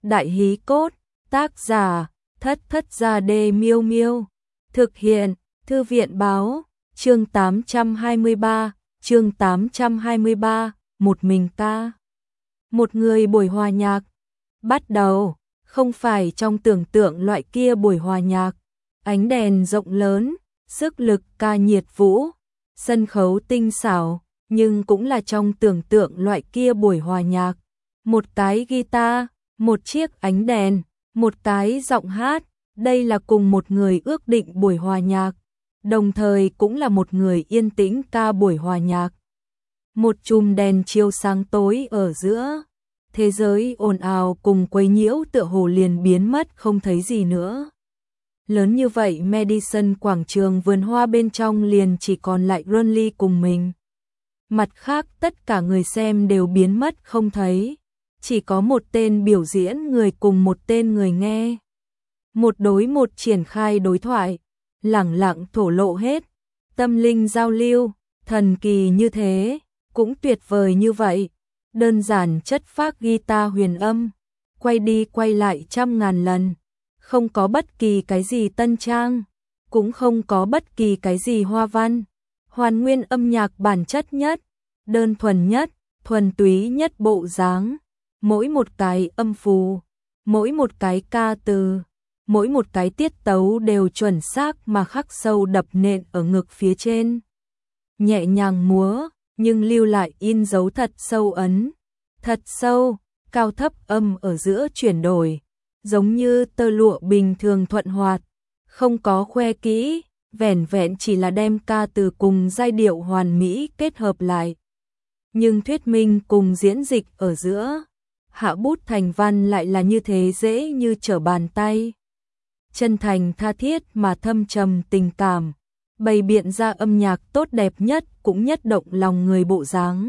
Đại hí cốt, tác giả, Thất Thất Gia Đê Miêu Miêu. Thực hiện, Thư viện báo, chương 823, một mình ta. Một người buổi hòa nhạc. Bắt đầu, không phải trong tưởng tượng loại kia buổi hòa nhạc. Ánh đèn rộng lớn, sức lực ca nhiệt vũ, sân khấu tinh xảo, nhưng cũng là trong tưởng tượng loại kia buổi hòa nhạc. Một cái guitar, một chiếc ánh đèn, một cái giọng hát, đây là cùng một người ước định buổi hòa nhạc, đồng thời cũng là một người yên tĩnh ca buổi hòa nhạc. Một chùm đèn chiếu sáng tối ở giữa, thế giới ồn ào cùng quấy nhiễu tựa hồ liền biến mất không thấy gì nữa. Lớn như vậy Madison quảng trường vườn hoa bên trong liền chỉ còn lại Ronly cùng mình. Mặt khác tất cả người xem đều biến mất không thấy, chỉ có một tên biểu diễn người cùng một tên người nghe. Một đối một triển khai đối thoại, lẳng lặng thổ lộ hết, tâm linh giao lưu, thần kỳ như thế, cũng tuyệt vời như vậy. Đơn giản chất phác guitar huyền âm, quay đi quay lại trăm ngàn lần, không có bất kỳ cái gì tân trang, cũng không có bất kỳ cái gì hoa văn, hoàn nguyên âm nhạc bản chất nhất, đơn thuần nhất, thuần túy nhất bộ dáng. Mỗi một cái âm phù, mỗi một cái ca từ, mỗi một cái tiết tấu đều chuẩn xác mà khắc sâu đập nện ở ngực phía trên. Nhẹ nhàng múa, nhưng lưu lại in dấu thật sâu ấn, thật sâu, cao thấp âm ở giữa chuyển đổi, giống như tơ lụa bình thường thuận hoạt, không có khoe kỹ, vẻn vẹn chỉ là đem ca từ cùng giai điệu hoàn mỹ kết hợp lại. Nhưng thuyết minh cùng diễn dịch ở giữa, hạ bút thành văn lại là như thế dễ như trở bàn tay. Chân thành tha thiết mà thâm trầm tình cảm, bày biện ra âm nhạc tốt đẹp nhất cũng nhất động lòng người bộ dáng.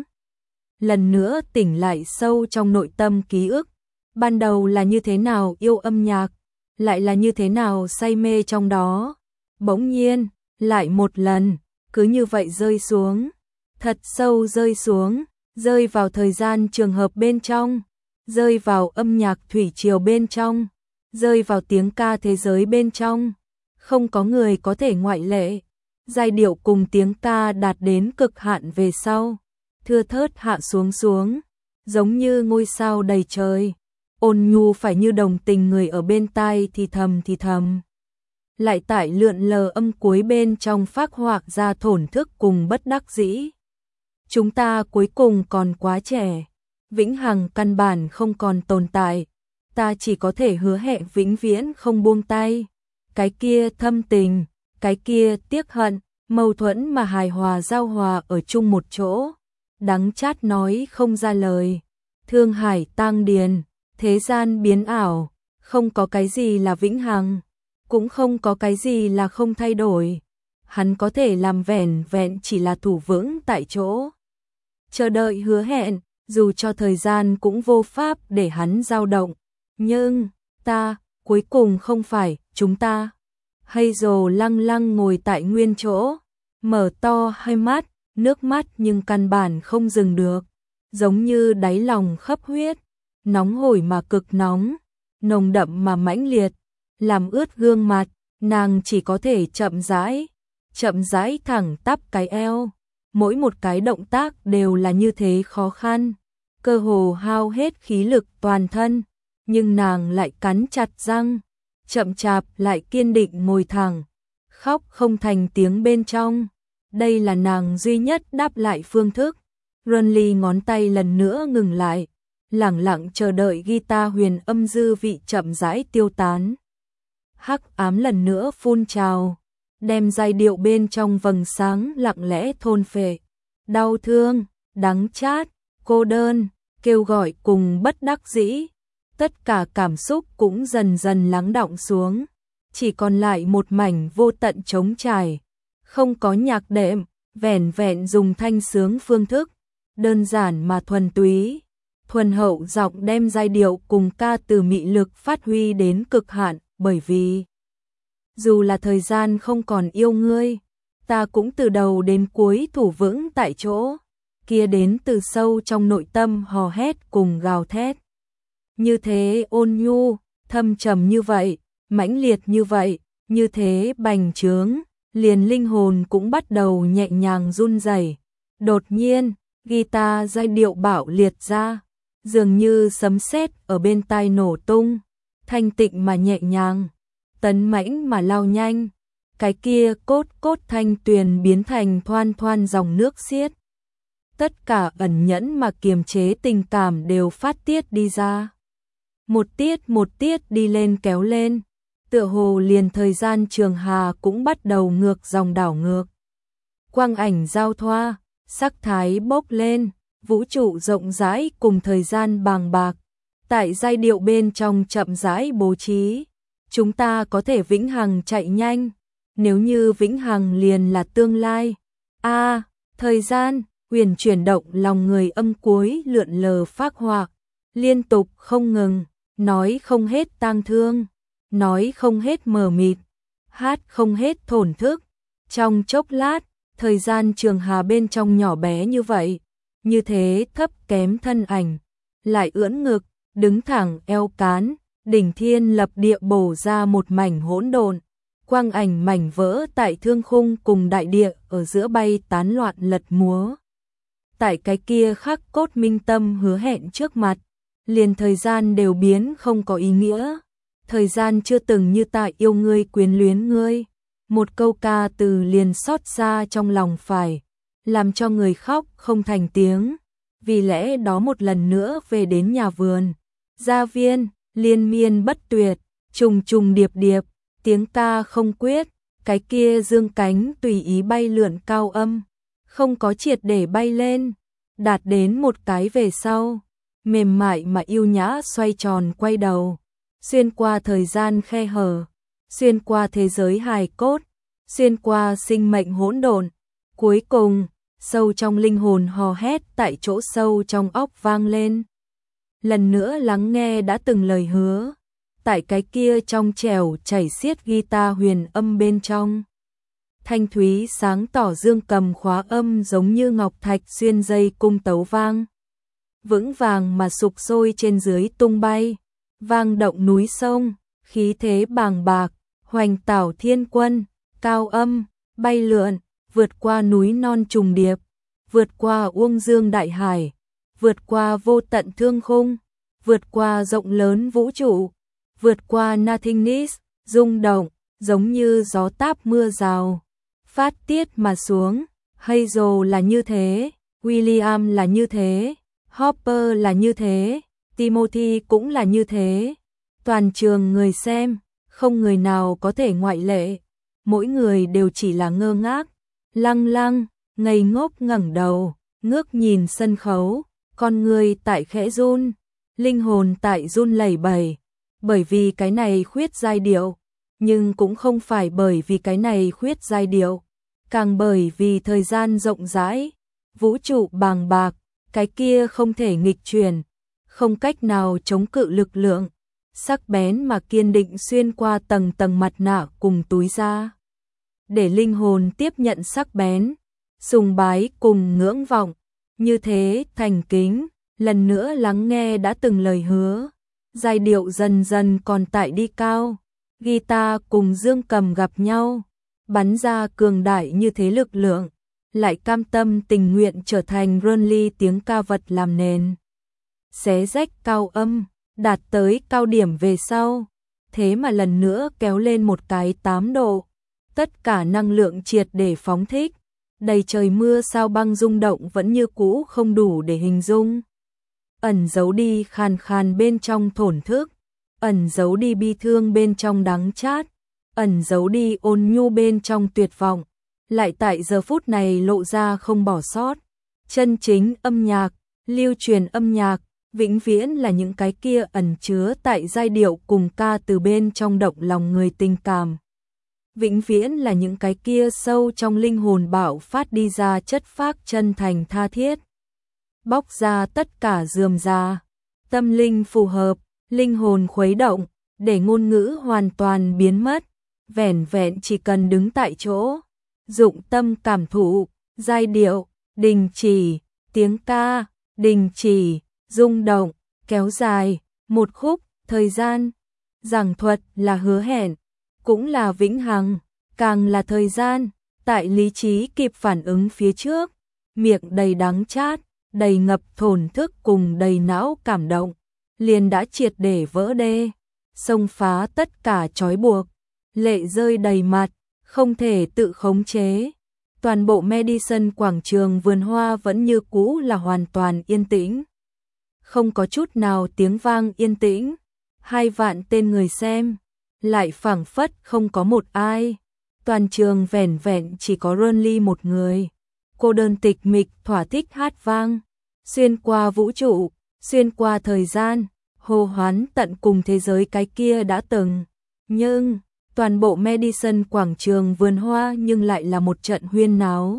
Lần nữa tỉnh lại sâu trong nội tâm ký ức, ban đầu là như thế nào yêu âm nhạc, lại là như thế nào say mê trong đó. Bỗng nhiên, lại một lần, cứ như vậy rơi xuống, thật sâu rơi xuống, rơi vào thời gian trường hợp bên trong, rơi vào âm nhạc thủy triều bên trong, rơi vào tiếng ca thế giới bên trong, không có người có thể ngoại lệ. Giai điệu cùng tiếng ca đạt đến cực hạn về sau, thưa thớt hạ xuống xuống, giống như ngôi sao đầy trời, ôn nhu phải như đồng tình người ở bên tai thì thầm. Lại tại lượn lờ âm cuối bên trong phác họa ra thổn thức cùng bất đắc dĩ. Chúng ta cuối cùng còn quá trẻ, vĩnh hằng căn bản không còn tồn tại, ta chỉ có thể hứa hẹn vĩnh viễn không buông tay. Cái kia thâm tình, cái kia tiếc hận, mâu thuẫn mà hài hòa giao hòa ở chung một chỗ, đắng chát nói không ra lời. Thương hải tang điền, thế gian biến ảo, không có cái gì là vĩnh hằng, cũng không có cái gì là không thay đổi. Hắn có thể làm vẻn vẹn chỉ là thủ vững tại chỗ, chờ đợi hứa hẹn, dù cho thời gian cũng vô pháp để hắn dao động. Nhưng, ta, cuối cùng không phải, chúng ta. Hazel lăng lăng ngồi tại nguyên chỗ, mở to hai mắt, nước mắt nhưng căn bản không dừng được, giống như đáy lòng khắp huyết, nóng hổi mà cực nóng, nồng đậm mà mãnh liệt, làm ướt gương mặt, nàng chỉ có thể chậm rãi thẳng tắp cái eo, mỗi một cái động tác đều là như thế khó khăn, cơ hồ hao hết khí lực toàn thân, nhưng nàng lại cắn chặt răng, chậm chạp lại kiên định ngồi thẳng, khóc không thành tiếng bên trong. Đây là nàng duy nhất đáp lại phương thức. Ronly ngón tay lần nữa ngừng lại, lẳng lặng chờ đợi guitar huyền âm dư vị chậm rãi tiêu tán. Hắc ám lần nữa phun trào, đem giai điệu bên trong vầng sáng lặng lẽ thôn phệ. Đau thương, đắng chát, cô đơn, kêu gọi cùng bất đắc dĩ, tất cả cảm xúc cũng dần dần lắng đọng xuống, chỉ còn lại một mảnh vô tận trống trải, không có nhạc đệm, vẻn vẹn dùng thanh sướng phương thức, đơn giản mà thuần túy, thuần hậu giọng đem giai điệu cùng ca từ mị lực phát huy đến cực hạn, bởi vì dù là thời gian không còn yêu ngươi, ta cũng từ đầu đến cuối thủ vững tại chỗ, kia đến từ sâu trong nội tâm hò hét cùng gào thét. như thế ôn nhu, thâm trầm như vậy, mãnh liệt như vậy, như thế bành trướng, liền linh hồn cũng bắt đầu nhẹ nhàng run rẩy. Đột nhiên, guitar giai điệu bạo liệt ra, dường như sấm sét ở bên tai nổ tung, thanh tịnh mà nhẹ nhàng, tấn mãnh mà lao nhanh. Cái kia cốt cốt thanh tuyền biến thành thoan thoan dòng nước xiết. Tất cả ẩn nhẫn mà kiềm chế tình cảm đều phát tiết đi ra. Một tiết đi lên kéo lên, tựa hồ liền thời gian trường hà cũng bắt đầu ngược dòng đảo ngược. Quang ảnh giao thoa, sắc thái bốc lên, vũ trụ rộng rãi cùng thời gian bàng bạc. Tại giai điệu bên trong chậm rãi bố trí, chúng ta có thể vĩnh hằng chạy nhanh. Nếu như vĩnh hằng liền là tương lai. Thời gian, huyền chuyển động lòng người âm cuối lượn lờ phác họa, liên tục không ngừng, nói không hết tang thương, nói không hết mờ mịt, hát không hết thổn thức. Trong chốc lát, thời gian trường hà bên trong nhỏ bé như vậy, như thế thấp kém thân ảnh, lại ưỡn ngực, đứng thẳng eo cán, đỉnh thiên lập địa bổ ra một mảnh hỗn độn. Quang ảnh mảnh vỡ tại thương khung cùng đại địa ở giữa bay tán loạn lật múa. Tại cái kia khắc cốt minh tâm hứa hẹn trước mặt, liền thời gian đều biến không có ý nghĩa. Thời gian chưa từng như tại yêu ngươi quyến luyến ngươi. Một câu ca từ liền xót xa trong lòng phải, làm cho người khóc không thành tiếng. Vì lẽ đó một lần nữa về đến nhà vườn, gia viên, liên miên bất tuyệt, trùng trùng điệp điệp. Tiếng ca không quyết, cái kia dương cánh tùy ý bay lượn cao âm, không có triệt để bay lên, đạt đến một cái về sau, mềm mại mà yêu nhã xoay tròn quay đầu, xuyên qua thời gian khe hở, xuyên qua thế giới hài cốt, xuyên qua sinh mệnh hỗn độn, cuối cùng, sâu trong linh hồn hò hét tại chỗ sâu trong óc vang lên. Lần nữa lắng nghe đã từng lời hứa. Tại cái kia trong trẻo chảy xiết guitar huyền âm bên trong. Thanh thúy sáng tỏ dương cầm khóa âm giống như ngọc thạch xuyên dây cung tấu vang. Vững vàng mà sục sôi trên dưới tung bay, vang động núi sông, khí thế bàng bạc, hoành tảo thiên quân, cao âm, bay lượn, vượt qua núi non trùng điệp, vượt qua uông dương đại hải, vượt qua vô tận thương khung, vượt qua rộng lớn vũ trụ. Vượt qua nothingness, rung động, giống như gió táp mưa rào, phát tiết mà xuống. Hazel là như thế, William là như thế, Hopper là như thế, Timothy cũng là như thế. Toàn trường người xem, không người nào có thể ngoại lệ, mỗi người đều chỉ là ngơ ngác, lăng lăng, ngây ngốc ngẩng đầu, ngước nhìn sân khấu, con người tại khẽ run, linh hồn tại run lẩy bẩy. Bởi vì cái này khuyết giai điệu, nhưng cũng không phải bởi vì cái này khuyết giai điệu, càng bởi vì thời gian rộng rãi, vũ trụ bàng bạc, cái kia không thể nghịch chuyển, không cách nào chống cự lực lượng, sắc bén mà kiên định xuyên qua tầng tầng mặt nạ cùng túi da. Để linh hồn tiếp nhận sắc bén, sùng bái cùng ngưỡng vọng, như thế thành kính, lần nữa lắng nghe đã từng lời hứa. Giai điệu dần dần còn tại đi cao, guitar cùng dương cầm gặp nhau, bắn ra cường đại như thế lực lượng, lại cam tâm tình nguyện trở thành Runly tiếng ca vật làm nền. Xé rách cao âm, đạt tới cao điểm về sau, thế mà lần nữa kéo lên một cái 8 độ, tất cả năng lượng triệt để phóng thích, đầy trời mưa sao băng rung động vẫn như cũ không đủ để hình dung. Ẩn giấu đi khàn khàn bên trong thổn thức, ẩn giấu đi bi thương bên trong đắng chát, ẩn giấu đi ôn nhu bên trong tuyệt vọng, lại tại giờ phút này lộ ra không bỏ sót. Chân chính âm nhạc, lưu truyền âm nhạc, vĩnh viễn là những cái kia ẩn chứa tại giai điệu cùng ca từ bên trong động lòng người tình cảm. Vĩnh viễn là những cái kia sâu trong linh hồn bạo phát đi ra chất phác chân thành tha thiết. Bóc ra tất cả rườm rà, tâm linh phù hợp, linh hồn khuấy động, để ngôn ngữ hoàn toàn biến mất, vẻn vẹn chỉ cần đứng tại chỗ, dụng tâm cảm thụ, giai điệu, đình chỉ, tiếng ca, đình chỉ, rung động, kéo dài, Một khúc, thời gian, giảng thuật là hứa hẹn, cũng là vĩnh hằng, càng là thời gian, tại lý trí kịp phản ứng phía trước, miệng đầy đắng chát, đầy ngập thổn thức cùng đầy não cảm động, liền đã triệt để vỡ đê, xông phá tất cả trói buộc, lệ rơi đầy mặt, không thể tự khống chế. Toàn bộ Madison quảng trường vườn hoa vẫn như cũ là hoàn toàn yên tĩnh. Không có chút nào tiếng vang, yên tĩnh. 2 vạn tên người xem, lại phảng phất không có một ai. Toàn trường vẻn vẹn chỉ có Ronly một người. Cô đơn tịch mịch thỏa thích hát vang, xuyên qua vũ trụ, xuyên qua thời gian, hô hoán tận cùng thế giới cái kia đã từng. Nhưng toàn bộ Madison quảng trường vườn hoa nhưng lại là một trận huyên náo.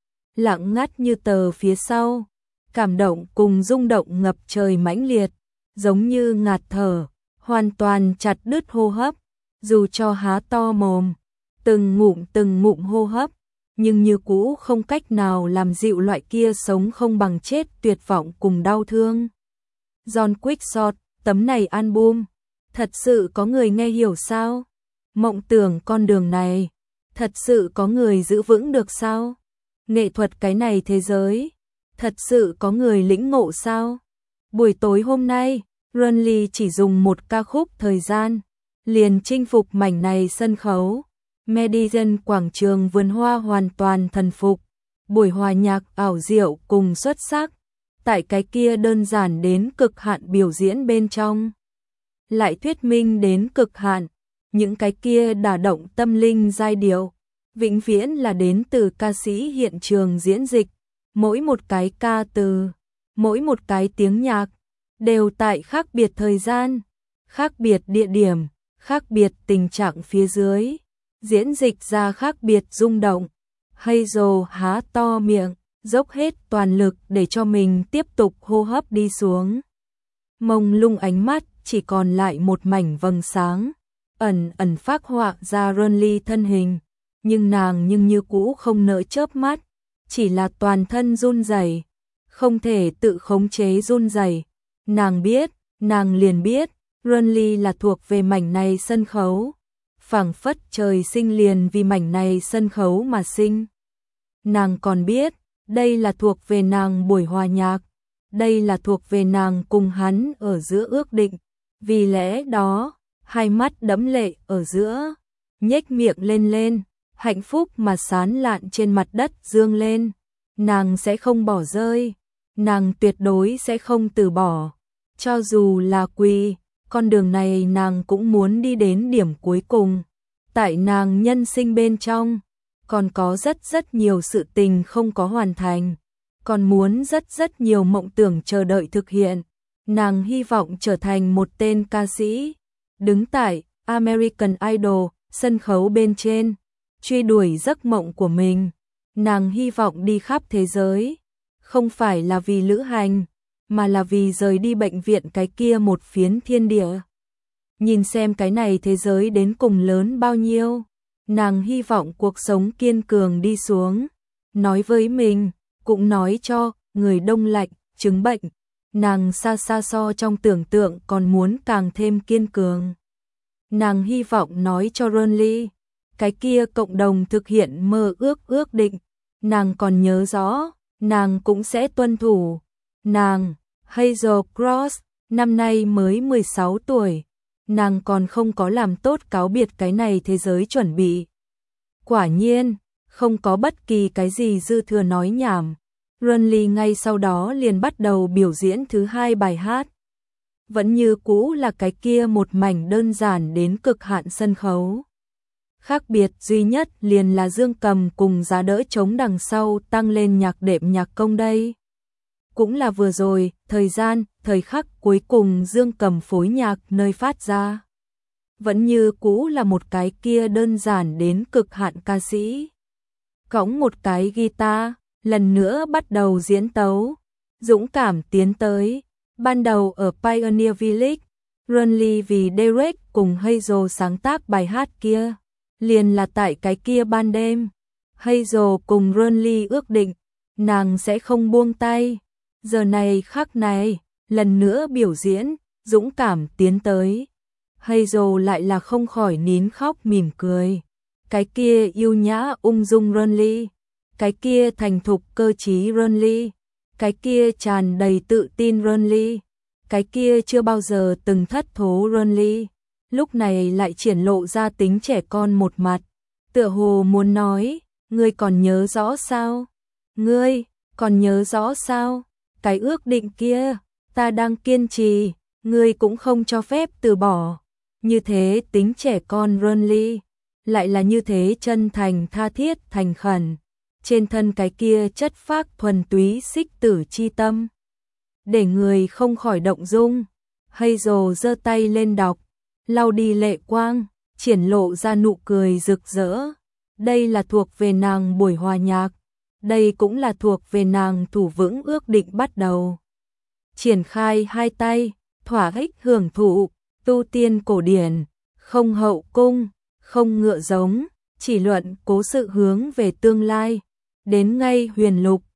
Lặng ngắt như tờ phía sau, cảm động cùng rung động ngập trời mãnh liệt, giống như ngạt thở, hoàn toàn chặt đứt hô hấp, dù cho há to mồm, từng ngụm hô hấp, nhưng như cũ không cách nào làm dịu loại kia sống không bằng chết tuyệt vọng cùng đau thương. John Quickshot, tấm này album, thật sự có người nghe hiểu sao? Mộng tưởng con đường này, thật sự có người giữ vững được sao? Nghệ thuật cái này thế giới, thật sự có người lĩnh ngộ sao? Buổi tối hôm nay, Ronly chỉ dùng một ca khúc thời gian, liền chinh phục mảnh này sân khấu. Madison quảng trường vườn hoa hoàn toàn thần phục, buổi hòa nhạc ảo diệu cùng xuất sắc, tại cái kia đơn giản đến cực hạn biểu diễn bên trong. Lại thuyết minh đến cực hạn, những cái kia đả động tâm linh giai điệu, vĩnh viễn là đến từ ca sĩ hiện trường diễn dịch, mỗi một cái ca từ, mỗi một cái tiếng nhạc, đều tại khác biệt thời gian, khác biệt địa điểm, khác biệt tình trạng phía dưới, diễn dịch ra khác biệt rung động. Hazel há to miệng, dốc hết toàn lực để cho mình tiếp tục hô hấp đi xuống. Mông lung ánh mắt chỉ còn lại một mảnh vầng sáng, ẩn ẩn phác họa ra Ronly thân hình, nhưng nàng như cũ không nỡ chớp mắt, chỉ là toàn thân run rẩy, không thể tự khống chế run rẩy. Nàng biết, nàng liền biết, Ronly là thuộc về mảnh này sân khấu, phảng phất trời sinh liền vì mảnh này sân khấu mà sinh. Nàng còn biết, đây là thuộc về nàng buổi hòa nhạc, đây là thuộc về nàng cùng hắn ở giữa ước định, vì lẽ đó, hai mắt đẫm lệ ở giữa, nhếch miệng lên, hạnh phúc mà sán lạn trên mặt đất dương lên, nàng sẽ không bỏ rơi, nàng tuyệt đối sẽ không từ bỏ, cho dù là quỳ, con đường này nàng cũng muốn đi đến điểm cuối cùng, tại nàng nhân sinh bên trong, còn có rất nhiều sự tình không có hoàn thành, còn muốn rất nhiều mộng tưởng chờ đợi thực hiện, nàng hy vọng trở thành một tên ca sĩ, đứng tại American Idol, sân khấu bên trên, truy đuổi giấc mộng của mình, nàng hy vọng đi khắp thế giới, không phải là vì lữ hành, mà là vì rời đi bệnh viện cái kia một phiến thiên địa. Nhìn xem cái này thế giới đến cùng lớn bao nhiêu, nàng hy vọng cuộc sống kiên cường đi xuống, nói với mình, cũng nói cho người đông lạnh, chứng bệnh, nàng xa so trong tưởng tượng còn muốn càng thêm kiên cường. Nàng hy vọng nói cho Ronly, cái kia cộng đồng thực hiện mơ ước định, nàng còn nhớ rõ, nàng cũng sẽ tuân thủ. Nàng, Hazel Cross, năm nay mới 16 tuổi, nàng còn không có làm tốt cáo biệt cái này thế giới chuẩn bị. Quả nhiên, không có bất kỳ cái gì dư thừa nói nhảm, Ronly ngay sau đó liền bắt đầu biểu diễn thứ 2 bài hát. Vẫn như cũ là cái kia một mảnh đơn giản đến cực hạn sân khấu. Khác biệt duy nhất liền là dương cầm cùng giá đỡ trống đằng sau tăng lên nhạc đệm nhạc công đây. Cũng là vừa rồi, thời khắc cuối cùng dương cầm phối nhạc nơi phát ra. Vẫn như cũ là một cái kia đơn giản đến cực hạn ca sĩ. Cõng một cái guitar, lần nữa bắt đầu diễn tấu, dũng cảm tiến tới. Ban đầu ở Pioneer Village, Ronly vì Derek cùng Hazel sáng tác bài hát kia, liền là tại cái kia ban đêm. Hazel cùng Ronly ước định, nàng sẽ không buông tay. Giờ này khắc này, lần nữa biểu diễn, dũng cảm tiến tới. Hazel lại là không khỏi nín khóc mỉm cười. Cái kia yêu nhã ung dung Renly, cái kia thành thục cơ trí Renly, cái kia tràn đầy tự tin Renly, cái kia chưa bao giờ từng thất thố Renly, lúc này lại triển lộ ra tính trẻ con một mặt, tựa hồ muốn nói, ngươi còn nhớ rõ sao? Ngươi còn nhớ rõ sao? Cái ước định kia, ta đang kiên trì, ngươi cũng không cho phép từ bỏ. Như thế tính trẻ con Renly, lại là như thế chân thành tha thiết thành khẩn, trên thân cái kia chất phác thuần túy xích tử chi tâm, để người không khỏi động dung. Hazel giơ tay lên đọc, lau đi lệ quang, triển lộ ra nụ cười rực rỡ. Đây là thuộc về nàng buổi hòa nhạc, đây cũng là thuộc về nàng thủ vững ước định bắt đầu. Triển khai hai tay, thỏa thích hưởng thụ, tu tiên cổ điển, không hậu cung, không ngựa giống, chỉ luận cố sự hướng về tương lai, đến ngay huyền lục,